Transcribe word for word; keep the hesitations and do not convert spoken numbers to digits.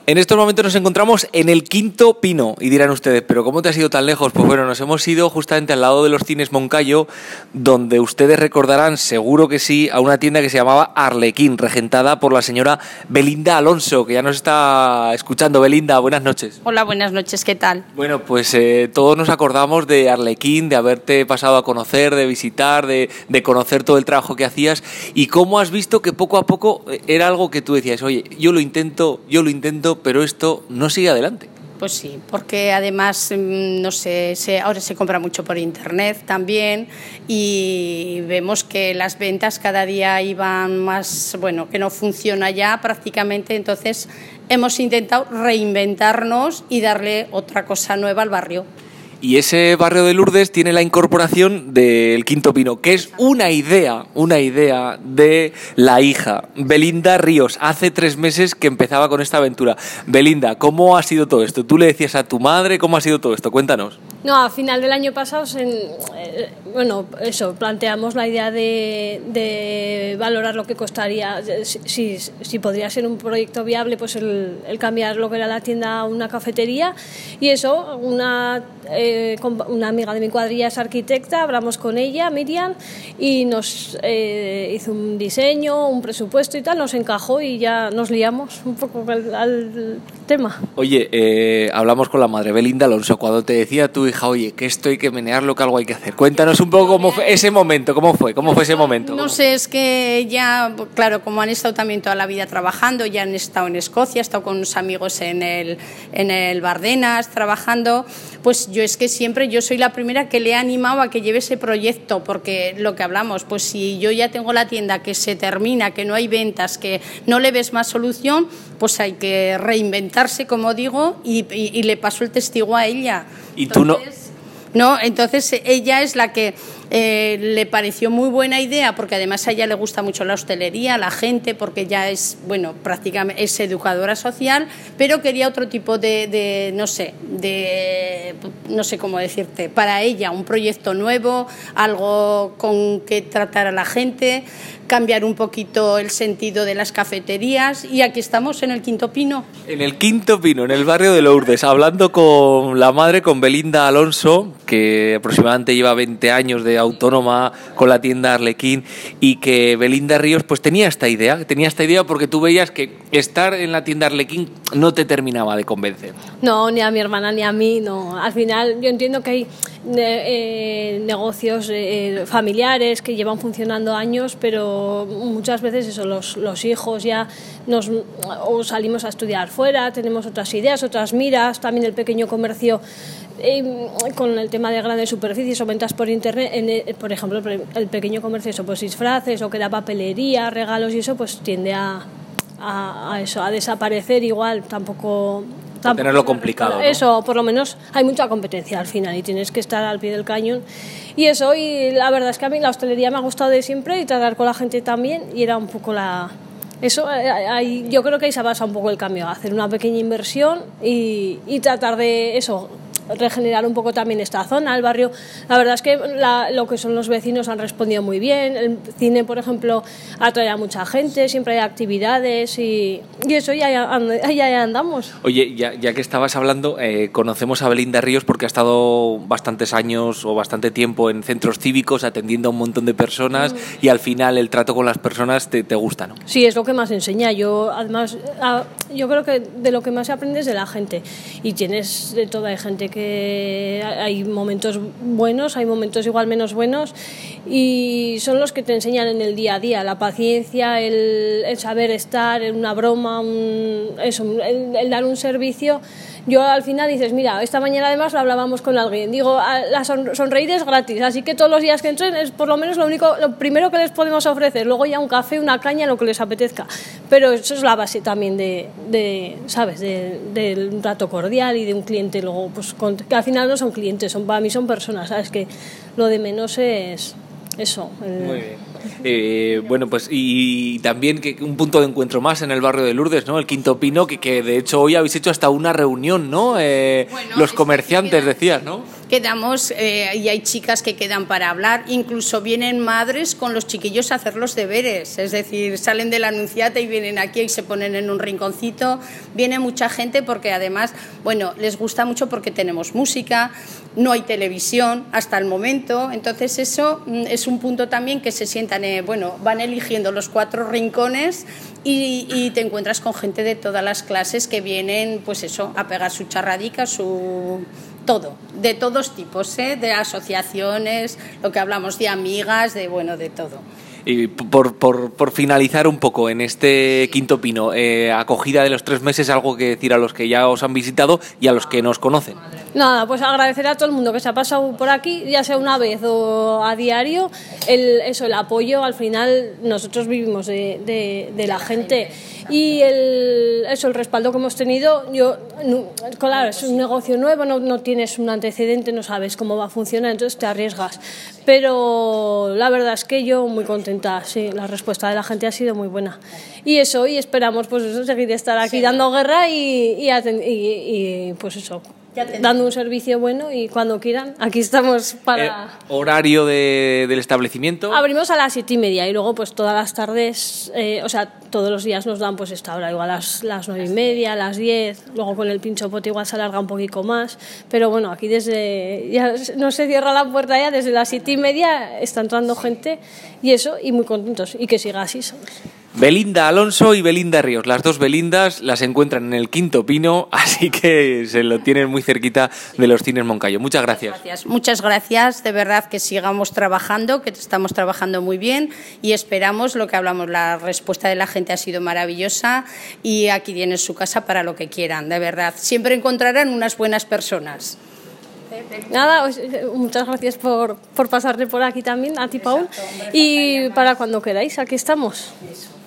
En estos momentos nos encontramos en el Quinto Pino y dirán ustedes, ¿pero cómo te has ido tan lejos? Pues bueno, nos hemos ido justamente al lado de los cines Moncayo, donde ustedes recordarán, seguro que sí, a una tienda que se llamaba Arlequín, regentada por la señora Belinda Alonso, que ya nos está escuchando. Belinda, buenas noches. Hola, buenas noches, ¿qué tal? Bueno, pues eh, todos nos acordamos de Arlequín, de haberte pasado a conocer, de visitar, de, de conocer todo el trabajo que hacías, y cómo has visto que poco a poco era algo que tú decías, oye, yo lo intento, yo lo intento, pero esto no sigue adelante. Pues sí, porque además, no sé, se, ahora se compra mucho por internet también y vemos que las ventas cada día iban más, bueno, que no funciona ya prácticamente, entonces hemos intentado reinventarnos y darle otra cosa nueva al barrio. Y ese barrio de Lourdes tiene la incorporación del Quinto Pino, que es una idea, una idea de la hija, Belinda Ríos. Hace tres meses que empezaba con esta aventura. Belinda, ¿cómo ha sido todo esto? ¿Tú le decías a tu madre cómo ha sido todo esto? Cuéntanos. No, a final del año pasado, en, eh, bueno, eso, planteamos la idea de, de valorar lo que costaría, si, si, si podría ser un proyecto viable, pues el, el cambiar lo que era la tienda a una cafetería, y eso, una, eh, una amiga de mi cuadrilla es arquitecta, hablamos con ella, Miriam, y nos eh, hizo un diseño, un presupuesto y tal, nos encajó y ya nos liamos un poco al, al tema. Oye, eh, hablamos con la madre Belinda Alonso, cuando te decía tu hija, oye, que esto hay que menearlo, que algo hay que hacer. Cuéntanos un poco cómo fue ese momento, cómo fue, cómo fue ese momento. No sé, es que ya, claro, como han estado también toda la vida trabajando, ya han estado en Escocia, he estado con unos amigos en el, en el Bardenas trabajando, pues yo es que siempre, yo soy la primera que le he animado a que lleve ese proyecto, porque lo que hablamos, pues si yo ya tengo la tienda que se termina, que no hay ventas, que no le ves más solución, pues hay que reinventarse, como digo, y, y, y le paso el testigo a ella. Y tú no... No, entonces ella es la que eh, le pareció muy buena idea, porque además a ella le gusta mucho la hostelería, la gente, porque ella es, bueno, prácticamente es educadora social, pero quería otro tipo de, de no sé, de, no sé cómo decirte, para ella un proyecto nuevo, algo con que tratar a la gente, cambiar un poquito el sentido de las cafeterías, y aquí estamos en el Quinto Pino. En el Quinto Pino, en el barrio de Lourdes, hablando con la madre, con Belinda Alonso, que aproximadamente lleva veinte años de autónoma con la tienda Arlequín, y que Belinda Ríos pues tenía esta idea, tenía esta idea porque tú veías que estar en la tienda Arlequín no te terminaba de convencer. No, ni a mi hermana ni a mí, no. Al final yo entiendo que hay eh, negocios eh, familiares que llevan funcionando años, pero muchas veces eso, los, los hijos ya nos o salimos a estudiar fuera, tenemos otras ideas, otras miras, también el pequeño comercio eh, con el tema de grandes superficies o ventas por internet, en el, por ejemplo el pequeño comercio, eso, pues disfraces o que da papelería, regalos y eso, pues tiende a, a, a eso, a desaparecer igual, tampoco... Tampoco, tenerlo complicado, ¿no? Eso, por lo menos hay mucha competencia al final y tienes que estar al pie del cañón. Y eso, y la verdad es que a mí la hostelería me ha gustado de siempre y tratar con la gente también, y era un poco la... Eso, hay, yo creo que ahí se basa un poco el cambio, hacer una pequeña inversión y, y tratar de eso, regenerar un poco también esta zona, el barrio. La verdad es que la, lo que son los vecinos han respondido muy bien, el cine, por ejemplo, atrae a mucha gente, siempre hay actividades y, y eso, ya, ya, ya andamos. Oye, ya, ya que estabas hablando, eh, conocemos a Belinda Ríos porque ha estado bastantes años o bastante tiempo en centros cívicos atendiendo a un montón de personas, mm. y al final el trato con las personas te, te gusta, ¿no? Sí, es lo que más enseña. Yo, además, a, yo creo que de lo que más se aprende es de la gente, y tienes de todo, hay gente que hay momentos buenos, hay momentos igual menos buenos, y son los que te enseñan en el día a día, la paciencia, el, el saber estar en una broma, un, eso, el, el dar un servicio. Yo al final dices, mira, esta mañana además lo hablábamos con alguien, digo, la son, sonreír es gratis, así que todos los días que entren es por lo menos lo único, lo primero que les podemos ofrecer, luego ya un café, una caña, lo que les apetezca, pero eso es la base también de, de ¿sabes?, de, de un trato cordial y de un cliente, luego pues con, que al final no son clientes, son, para mí son personas, ¿sabes?, que lo de menos es eso. El... Muy bien. Eh, bueno, pues y también que un punto de encuentro más en el barrio de Lourdes, ¿no? El Quinto Pino, que, que de hecho hoy habéis hecho hasta una reunión, ¿no? Eh, bueno, los comerciantes, decías, ¿no? quedamos eh, y hay chicas que quedan para hablar, incluso vienen madres con los chiquillos a hacer los deberes, es decir, salen de la Anunciata y vienen aquí y se ponen en un rinconcito. Viene mucha gente porque además, bueno, les gusta mucho porque tenemos música, no hay televisión hasta el momento, entonces eso es un punto también que se sientan, eh, bueno, van eligiendo los cuatro rincones y, y te encuentras con gente de todas las clases que vienen, pues eso, a pegar su charradica, su... todo, de todos tipos, ¿eh? De asociaciones, lo que hablamos de amigas, de bueno, de todo. Y por, por, por finalizar un poco en este Quinto Pino, eh, acogida de los tres meses, algo que decir a los que ya os han visitado y a los que nos conocen. Nada, pues agradecer a todo el mundo que se ha pasado por aquí, ya sea una vez o a diario, el, eso, el apoyo. Al final nosotros vivimos de, de, de la gente y el, eso, el respaldo que hemos tenido. Yo, no, claro, es un negocio nuevo, no, no tienes un antecedente, no sabes cómo va a funcionar, entonces te arriesgas. Pero la verdad es que yo muy contenta, sí, la respuesta de la gente ha sido muy buena. Y eso, y esperamos pues eso, seguir estar aquí sí. dando guerra y, y, y, y pues eso, dando un servicio bueno, y cuando quieran, aquí estamos para... Eh, ¿Horario de, del establecimiento? Abrimos a las siete y media y luego pues todas las tardes, eh, o sea, todos los días nos dan pues esta hora, igual a las, las nueve y media, a las diez, luego con el pincho pote igual se alarga un poquito más, pero bueno, aquí desde, ya no se cierra la puerta ya, desde las siete y media está entrando gente y eso, y muy contentos, y que siga así. Belinda Alonso y Belinda Ríos, las dos Belindas las encuentran en el Quinto Pino, así que se lo tienen muy cerquita de los cines Moncayo. Muchas gracias. Muchas gracias, muchas gracias, de verdad que sigamos trabajando, que estamos trabajando muy bien y esperamos lo que hablamos, la respuesta de la gente ha sido maravillosa y aquí tienen su casa para lo que quieran, de verdad. Siempre encontrarán unas buenas personas. Nada, muchas gracias por, por pasarte por aquí también, a ti, Paul, y para cuando queráis, aquí estamos.